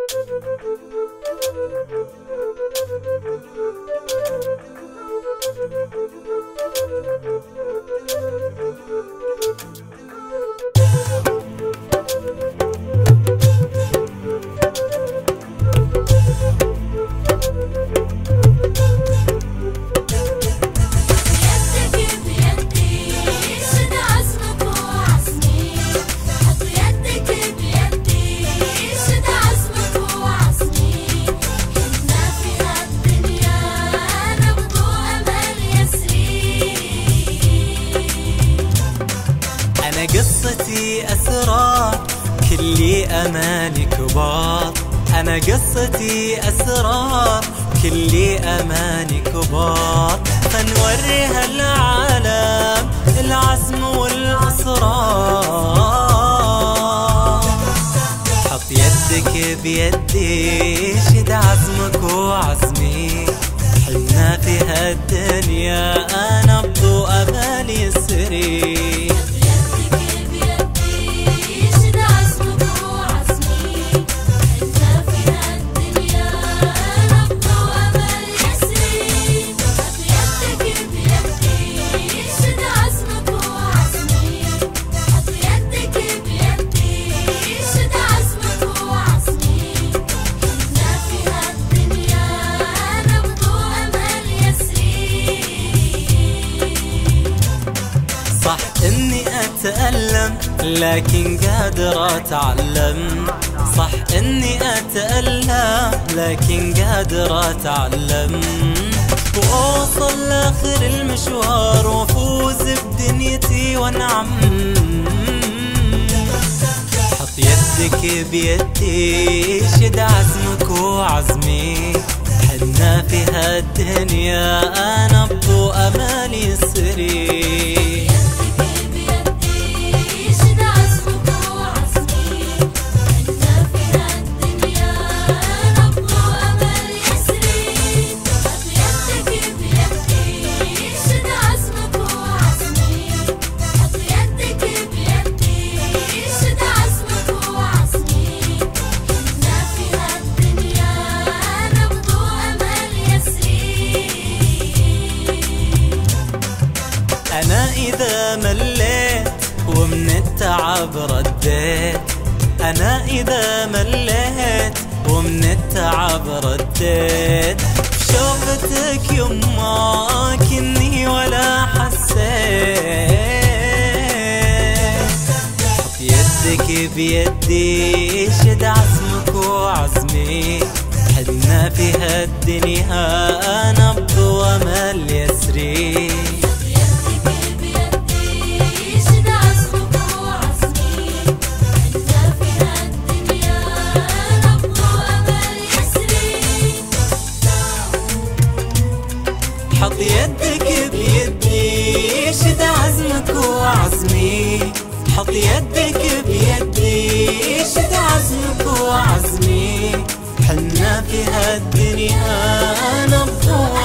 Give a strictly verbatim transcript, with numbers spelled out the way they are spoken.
قصتي أسرار كل أماني كبار، أنا قصتي أسرار كل أماني كبار، فنوريها العالم العزم والإصرار. حط يدك بيدي شد عزمك وعزمي، حنا في هالدنيا أنا بضو أمالي يسري. صح اني اتألم لكن قادر اتعلم، صح اني اتألم لكن قادر اتعلم، واوصل لاخر المشوار وافوز بدنيتي وانعم. حط يدك بيدي شد عزمك وعزمي، حنا في هالدنيا انا بضو امالي يسري. أنا إذا مليت ومن التعب رديت، أنا إذا مليت ومن التعب رديت، شوفتك يما كني ولا حسيت. حط يدك بيدي شد عزمك وعزمي، حنا في هالدنيا أنا بضو أمل يسري. حط يدك بيدي شد عزمك وعزمي، حط يدك بيدي شد عزمك وعزمي، حنا في هالدنيا أنا بضو